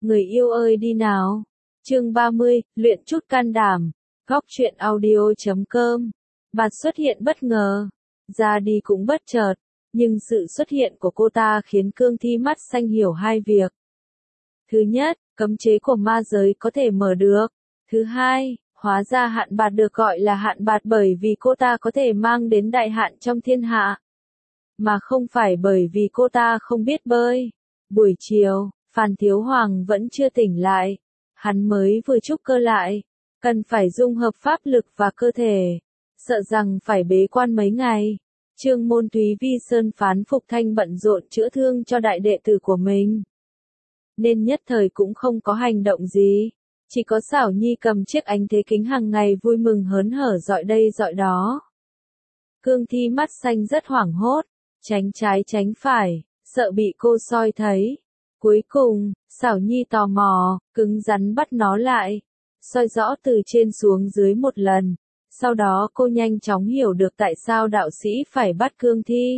Người yêu ơi đi nào. Chương 30, luyện chút can đảm. Góc truyện audio.com. Bạt xuất hiện bất ngờ. Ra đi cũng bất chợt. Nhưng sự xuất hiện của cô ta khiến Cương Thi mắt xanh hiểu hai việc. Thứ nhất, cấm chế của ma giới có thể mở được. Thứ hai, hóa ra hạn bạt được gọi là hạn bạt bởi vì cô ta có thể mang đến đại hạn trong thiên hạ. Mà không phải bởi vì cô ta không biết bơi. Buổi chiều, Phan Thiếu Hoàng vẫn chưa tỉnh lại. Hắn mới vừa trúc cơ lại. Cần phải dung hợp pháp lực và cơ thể. Sợ rằng phải bế quan mấy ngày. Trương Môn Túy Vi Sơn Phán Phục Thanh bận rộn chữa thương cho đại đệ tử của mình. Nên nhất thời cũng không có hành động gì. Chỉ có Xảo Nhi cầm chiếc ánh thế kính hàng ngày vui mừng hớn hở dọi đây dọi đó. Cương Thi mắt xanh rất hoảng hốt. Tránh trái tránh phải, sợ bị cô soi thấy. Cuối cùng, Xảo Nhi tò mò, cứng rắn bắt nó lại. Soi rõ từ trên xuống dưới một lần. Sau đó cô nhanh chóng hiểu được tại sao đạo sĩ phải bắt Cương Thi.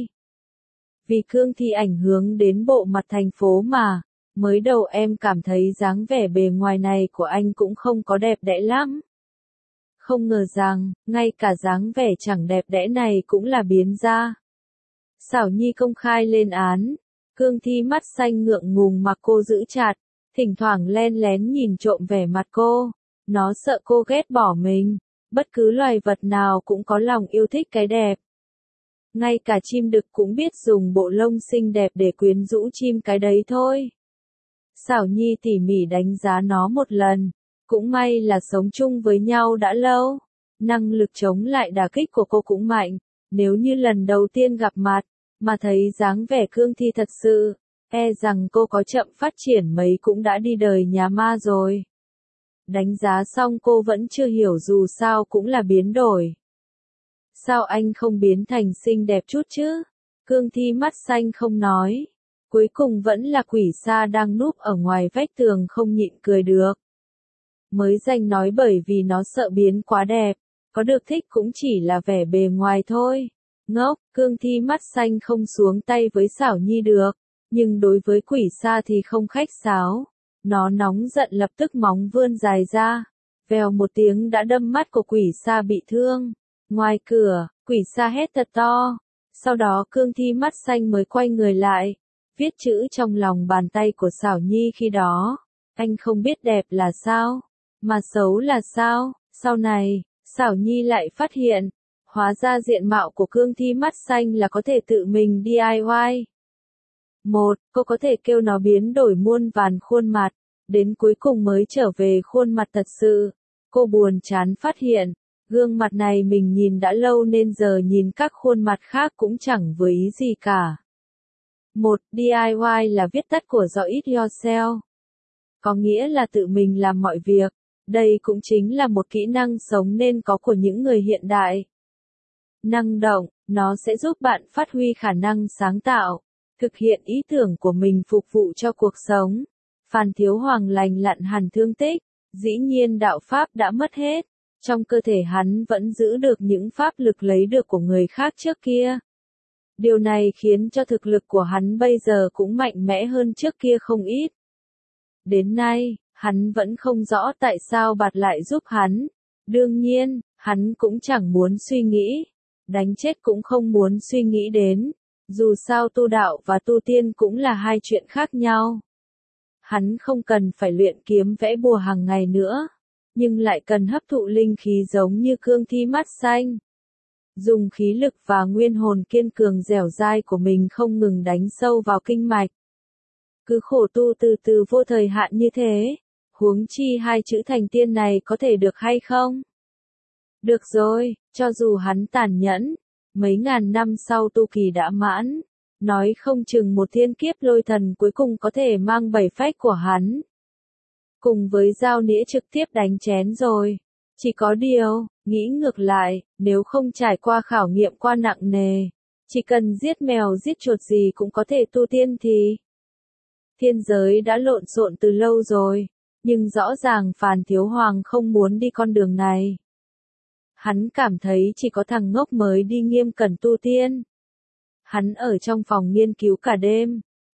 Vì Cương Thi ảnh hưởng đến bộ mặt thành phố mà. Mới đầu em cảm thấy dáng vẻ bề ngoài này của anh cũng không có đẹp đẽ lắm. Không ngờ rằng, ngay cả dáng vẻ chẳng đẹp đẽ này cũng là biến ra. Xảo Nhi công khai lên án. Cương Thi mắt xanh ngượng ngùng mà cô giữ chặt. Thỉnh thoảng len lén nhìn trộm vẻ mặt cô. Nó sợ cô ghét bỏ mình. Bất cứ loài vật nào cũng có lòng yêu thích cái đẹp. Ngay cả chim đực cũng biết dùng bộ lông xinh đẹp để quyến rũ chim cái đấy thôi. Xảo Nhi tỉ mỉ đánh giá nó một lần. Cũng may là sống chung với nhau đã lâu. Năng lực chống lại đả kích của cô cũng mạnh. Nếu như lần đầu tiên gặp mặt, mà thấy dáng vẻ Cương Thi thật sự, e rằng cô có chậm phát triển mấy cũng đã đi đời nhà ma rồi. Đánh giá xong cô vẫn chưa hiểu dù sao cũng là biến đổi. Sao anh không biến thành xinh đẹp chút chứ? Cương Thi mắt xanh không nói. Cuối cùng vẫn là quỷ sa đang núp ở ngoài vách tường không nhịn cười được. Mới danh nói bởi vì nó sợ biến quá đẹp, có được thích cũng chỉ là vẻ bề ngoài thôi. Ngốc, Cương Thi mắt xanh không xuống tay với Xảo Nhi được, nhưng đối với quỷ sa thì không khách sáo. Nó nóng giận lập tức móng vươn dài ra, vèo một tiếng đã đâm mắt của quỷ sa bị thương. Ngoài cửa, quỷ sa hét thật to, sau đó Cương Thi mắt xanh mới quay người lại, viết chữ trong lòng bàn tay của Xảo Nhi khi đó. Anh không biết đẹp là sao, mà xấu là sao. Sau này, Xảo Nhi lại phát hiện, hóa ra diện mạo của Cương Thi mắt xanh là có thể tự mình DIY. Cô có thể kêu nó biến đổi muôn vàn khuôn mặt, đến cuối cùng mới trở về khuôn mặt thật sự. Cô buồn chán phát hiện, gương mặt này mình nhìn đã lâu nên giờ nhìn các khuôn mặt khác cũng chẳng vừa ý gì cả. DIY là viết tắt của Do It Yourself. Có nghĩa là tự mình làm mọi việc. Đây cũng chính là một kỹ năng sống nên có của những người hiện đại. Năng động, nó sẽ giúp bạn phát huy khả năng sáng tạo, thực hiện ý tưởng của mình phục vụ cho cuộc sống. Phan Thiếu Hoàng lành lặn hẳn thương tích, dĩ nhiên đạo pháp đã mất hết. Trong cơ thể hắn vẫn giữ được những pháp lực lấy được của người khác trước kia. Điều này khiến cho thực lực của hắn bây giờ cũng mạnh mẽ hơn trước kia không ít. Đến nay, hắn vẫn không rõ tại sao Bạt lại giúp hắn. Đương nhiên, hắn cũng chẳng muốn suy nghĩ. Đánh chết cũng không muốn suy nghĩ đến. Dù sao tu đạo và tu tiên cũng là hai chuyện khác nhau. Hắn không cần phải luyện kiếm vẽ bùa hàng ngày nữa. Nhưng lại cần hấp thụ linh khí giống như Cương Thi mắt xanh. Dùng khí lực và nguyên hồn kiên cường dẻo dai của mình không ngừng đánh sâu vào kinh mạch. Cứ khổ tu từ từ vô thời hạn như thế, huống chi hai chữ thành tiên này có thể được hay không? Được rồi, cho dù hắn tàn nhẫn, mấy ngàn năm sau tu kỳ đã mãn, nói không chừng một thiên kiếp lôi thần cuối cùng có thể mang bảy phách của hắn. Cùng với dao nĩa trực tiếp đánh chén rồi. Chỉ có điều, nghĩ ngược lại, nếu không trải qua khảo nghiệm qua nặng nề, chỉ cần giết mèo giết chuột gì cũng có thể tu tiên thì thiên giới đã lộn xộn từ lâu rồi, nhưng rõ ràng Phan Thiếu Hoàng không muốn đi con đường này. Hắn cảm thấy chỉ có thằng ngốc mới đi nghiêm cẩn tu tiên. Hắn ở trong phòng nghiên cứu cả đêm,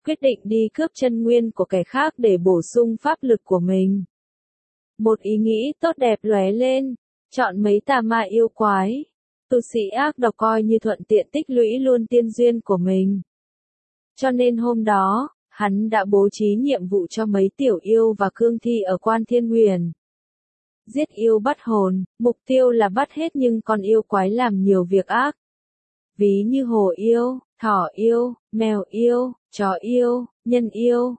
quyết định đi cướp chân nguyên của kẻ khác để bổ sung pháp lực của mình. Một ý nghĩ tốt đẹp lóe lên, chọn mấy tà ma yêu quái, tu sĩ ác độc coi như thuận tiện tích lũy luôn tiên duyên của mình. Cho nên hôm đó, hắn đã bố trí nhiệm vụ cho mấy tiểu yêu và cương thi ở Quan Thiên Huyền. Giết yêu bắt hồn, mục tiêu là bắt hết những con yêu quái làm nhiều việc ác. Ví như hổ yêu, thỏ yêu, mèo yêu, chó yêu, nhân yêu,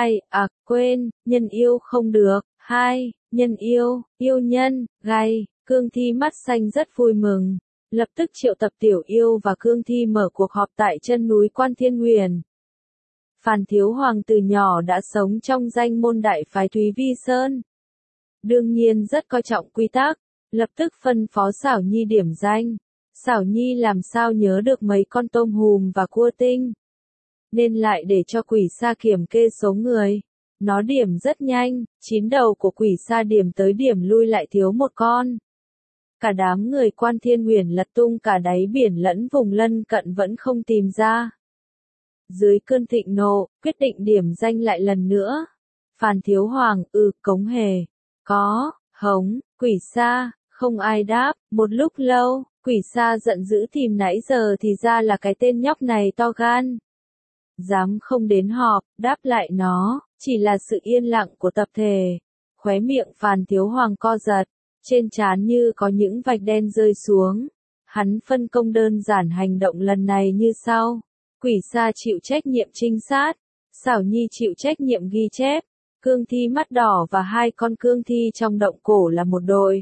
quên, nhân yêu không được, nhân yêu, yêu nhân, gai, cương thi mắt xanh rất vui mừng. Lập tức triệu tập tiểu yêu và cương thi mở cuộc họp tại chân núi Quan Thiên Huyền. Phàn Thiếu Hoàng từ nhỏ đã sống trong danh môn đại phái Thúy Vi Sơn. Đương nhiên rất coi trọng quy tắc, lập tức phân phó Xảo Nhi điểm danh. Xảo Nhi làm sao nhớ được mấy con tôm hùm và cua tinh. Nên lại để cho quỷ sa kiểm kê số người. Nó điểm rất nhanh, 9 đầu của quỷ sa điểm tới điểm lui lại thiếu một con. Cả đám người Quan Thiên Huyền lật tung cả đáy biển lẫn vùng lân cận vẫn không tìm ra. Dưới cơn thịnh nộ, quyết định điểm danh lại lần nữa. Phàn Thiếu Hoàng, Cống Hề. Có, hống, quỷ sa, không ai đáp, một lúc lâu, quỷ sa giận dữ tìm nãy giờ thì ra là cái tên nhóc này to gan. Dám không đến họp, đáp lại nó, chỉ là sự yên lặng của tập thể. Khóe miệng Phàn Thiếu Hoàng co giật, trên trán như có những vạch đen rơi xuống. Hắn phân công đơn giản hành động lần này như sau. Quỷ sa chịu trách nhiệm trinh sát, Xảo Nhi chịu trách nhiệm ghi chép, cương thi mắt đỏ và 2 con cương thi trong động cổ là một đội.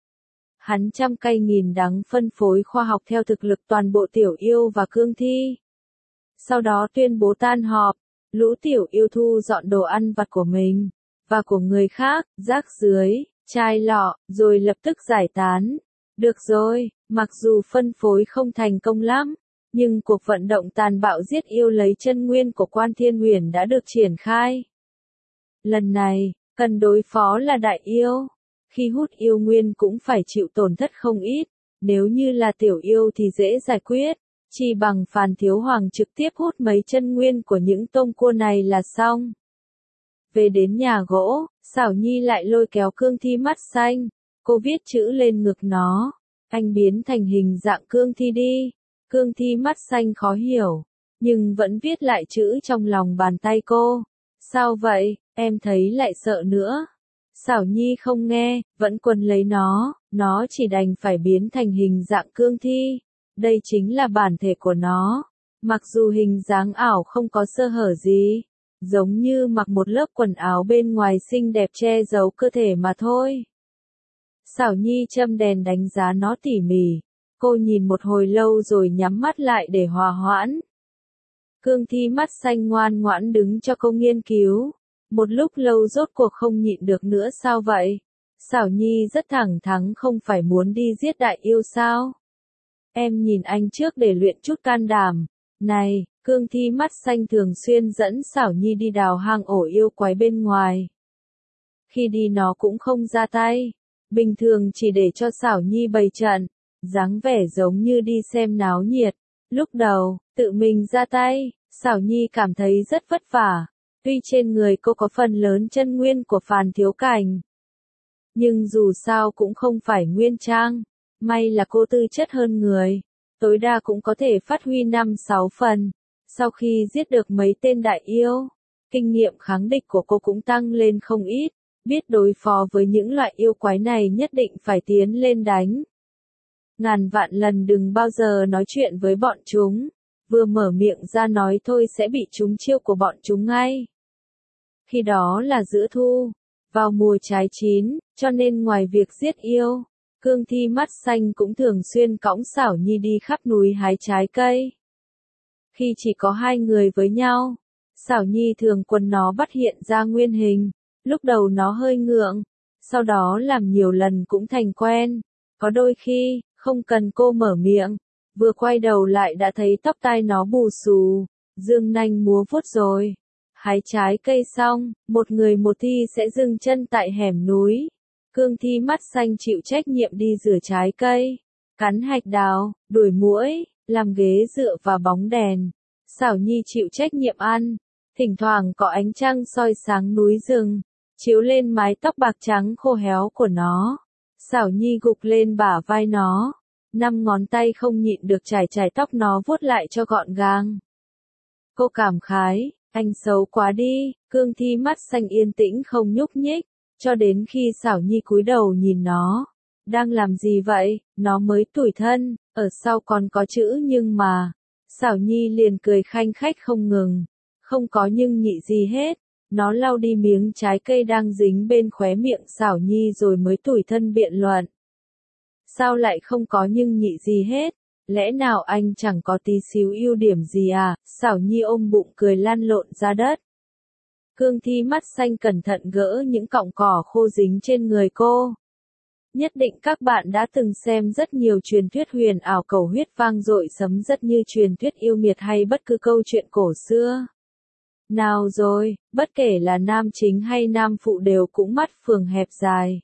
Hắn trăm cây nghìn đắng phân phối khoa học theo thực lực toàn bộ tiểu yêu và cương thi. Sau đó tuyên bố tan họp, lũ tiểu yêu thu dọn đồ ăn vặt của mình, và của người khác, rác dưới, chai lọ, rồi lập tức giải tán. Được rồi, mặc dù phân phối không thành công lắm, nhưng cuộc vận động tàn bạo giết yêu lấy chân nguyên của Quan Thiên Huyền đã được triển khai. Lần này, cần đối phó là đại yêu. Khi hút yêu nguyên cũng phải chịu tổn thất không ít, nếu như là tiểu yêu thì dễ giải quyết, chỉ bằng Phàn Thiếu Hoàng trực tiếp hút mấy chân nguyên của những tôm cua này là xong. Về đến nhà gỗ, Xảo Nhi lại lôi kéo cương thi mắt xanh, cô viết chữ lên ngực nó, anh biến thành hình dạng cương thi đi. Cương thi mắt xanh khó hiểu, nhưng vẫn viết lại chữ trong lòng bàn tay cô. Sao vậy, em thấy lại sợ nữa. Xảo Nhi không nghe, vẫn quấn lấy nó chỉ đành phải biến thành hình dạng cương thi. Đây chính là bản thể của nó. Mặc dù hình dáng ảo không có sơ hở gì, giống như mặc một lớp quần áo bên ngoài xinh đẹp che giấu cơ thể mà thôi. Xảo Nhi châm đèn đánh giá nó tỉ mỉ. Cô nhìn một hồi lâu rồi nhắm mắt lại để hòa hoãn. Cương thi mắt xanh ngoan ngoãn đứng cho cô nghiên cứu. Một lúc lâu rốt cuộc không nhịn được nữa sao vậy? Xảo Nhi rất thẳng thắn không phải muốn đi giết đại yêu sao? Em nhìn anh trước để luyện chút can đảm. Này, cương thi mắt xanh thường xuyên dẫn Xảo Nhi đi đào hang ổ yêu quái bên ngoài. Khi đi nó cũng không ra tay. Bình thường chỉ để cho Xảo Nhi bày trận. Dáng vẻ giống như đi xem náo nhiệt. Lúc đầu, tự mình ra tay, Xảo Nhi cảm thấy rất vất vả. Tuy trên người cô có phần lớn chân nguyên của Phàn Thiếu Cảnh, nhưng dù sao cũng không phải nguyên trang. May là cô tư chất hơn người, tối đa cũng có thể phát huy 5-6 phần. Sau khi giết được mấy tên đại yêu, kinh nghiệm kháng địch của cô cũng tăng lên không ít. Biết đối phó với những loại yêu quái này nhất định phải tiến lên đánh. Ngàn vạn lần đừng bao giờ nói chuyện với bọn chúng. Vừa mở miệng ra nói thôi sẽ bị trúng chiêu của bọn chúng ngay. Khi đó là giữa thu, vào mùa trái chín, cho nên ngoài việc giết yêu, cương thi mắt xanh cũng thường xuyên cõng Xảo Nhi đi khắp núi hái trái cây. Khi chỉ có 2 người với nhau, Xảo Nhi thường quần nó bắt hiện ra nguyên hình. Lúc đầu nó hơi ngượng, sau đó làm nhiều lần cũng thành quen. Có đôi khi, không cần cô mở miệng, vừa quay đầu lại đã thấy tóc tai nó bù xù, dương nanh múa vuốt rồi. Hái trái cây xong, một người một thi sẽ dừng chân tại hẻm núi. Cương thi mắt xanh chịu trách nhiệm đi rửa trái cây, cắn hạch đào, đuổi muỗi, làm ghế dựa và bóng đèn. Xảo Nhi chịu trách nhiệm ăn, Thỉnh thoảng có ánh trăng soi sáng núi rừng, chiếu lên mái tóc bạc trắng khô héo của nó. Xảo Nhi gục lên bả vai nó, 5 ngón tay không nhịn được chải chải tóc nó vuốt lại cho gọn gàng. Cô cảm khái, anh xấu quá đi, Cương Thi mắt xanh yên tĩnh không nhúc nhích, cho đến khi Xảo Nhi cúi đầu nhìn nó. Đang làm gì vậy, nó mới tủi thân, ở sau còn có chữ nhưng mà. Xảo Nhi liền cười khanh khách không ngừng, không có nhưng nhị gì hết. Nó lau đi miếng trái cây đang dính bên khóe miệng Xảo Nhi rồi mới tủi thân biện luận. Sao lại không có nhưng nhị gì hết? Lẽ nào anh chẳng có tí xíu ưu điểm gì à? Xảo Nhi ôm bụng cười lăn lộn ra đất. Cương Thi mắt xanh cẩn thận gỡ những cọng cỏ khô dính trên người cô. Nhất định các bạn đã từng xem rất nhiều truyền thuyết huyền ảo cầu huyết vang dội sấm rất như truyền thuyết yêu nghiệt hay bất cứ câu chuyện cổ xưa. Nào rồi, bất kể là nam chính hay nam phụ đều cũng mắt phường hẹp dài.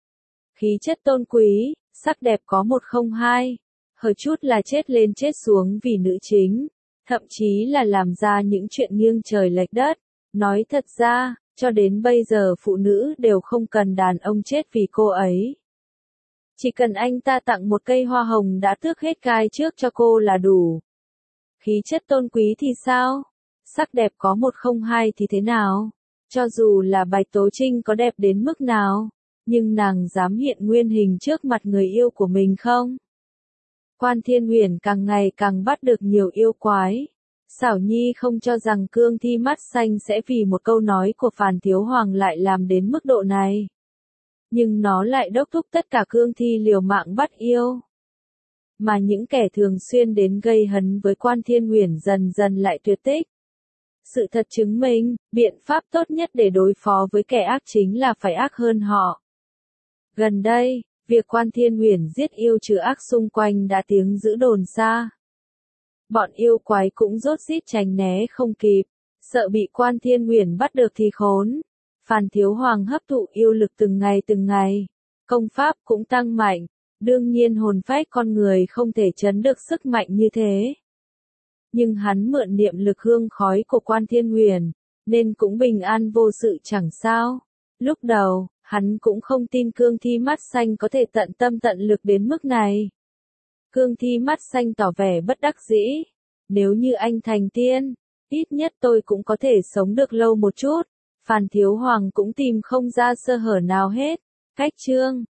Khí chất tôn quý, sắc đẹp có 102, hơi chút là chết lên chết xuống vì nữ chính, thậm chí là làm ra những chuyện nghiêng trời lệch đất. Nói thật ra, cho đến bây giờ phụ nữ đều không cần đàn ông chết vì cô ấy. Chỉ cần anh ta tặng một cây hoa hồng đã tước hết gai trước cho cô là đủ. Khí chất tôn quý thì sao? Sắc đẹp có 102 thì thế nào? Cho dù là Bạch Tố Trinh có đẹp đến mức nào, nhưng nàng dám hiện nguyên hình trước mặt người yêu của mình không? Quan Thiên Uyển càng ngày càng bắt được nhiều yêu quái. Xảo Nhi không cho rằng Cương Thi mắt xanh sẽ vì một câu nói của Phàn Thiếu Hoàng lại làm đến mức độ này. Nhưng nó lại đốc thúc tất cả Cương Thi liều mạng bắt yêu. Mà những kẻ thường xuyên đến gây hấn với Quan Thiên Uyển dần dần lại tuyệt tích. Sự thật chứng minh, biện pháp tốt nhất để đối phó với kẻ ác chính là phải ác hơn họ. Gần đây, việc Quan Thiên Uyển giết yêu trừ ác xung quanh đã tiếng dữ đồn xa. Bọn yêu quái cũng rốt rít tránh né không kịp, sợ bị Quan Thiên Uyển bắt được thì khốn. Phàn Thiếu Hoàng hấp thụ yêu lực từng ngày, công pháp cũng tăng mạnh, đương nhiên hồn phách con người không thể chấn được sức mạnh như thế. Nhưng hắn mượn niệm lực hương khói của Quan Thiên Uyển, nên cũng bình an vô sự chẳng sao. Lúc đầu, hắn cũng không tin Cương Thi mắt xanh có thể tận tâm tận lực đến mức này. Cương Thi mắt xanh tỏ vẻ bất đắc dĩ. Nếu như anh thành tiên, ít nhất tôi cũng có thể sống được lâu một chút. Phàn Thiếu Hoàng cũng tìm không ra sơ hở nào hết. Cách chương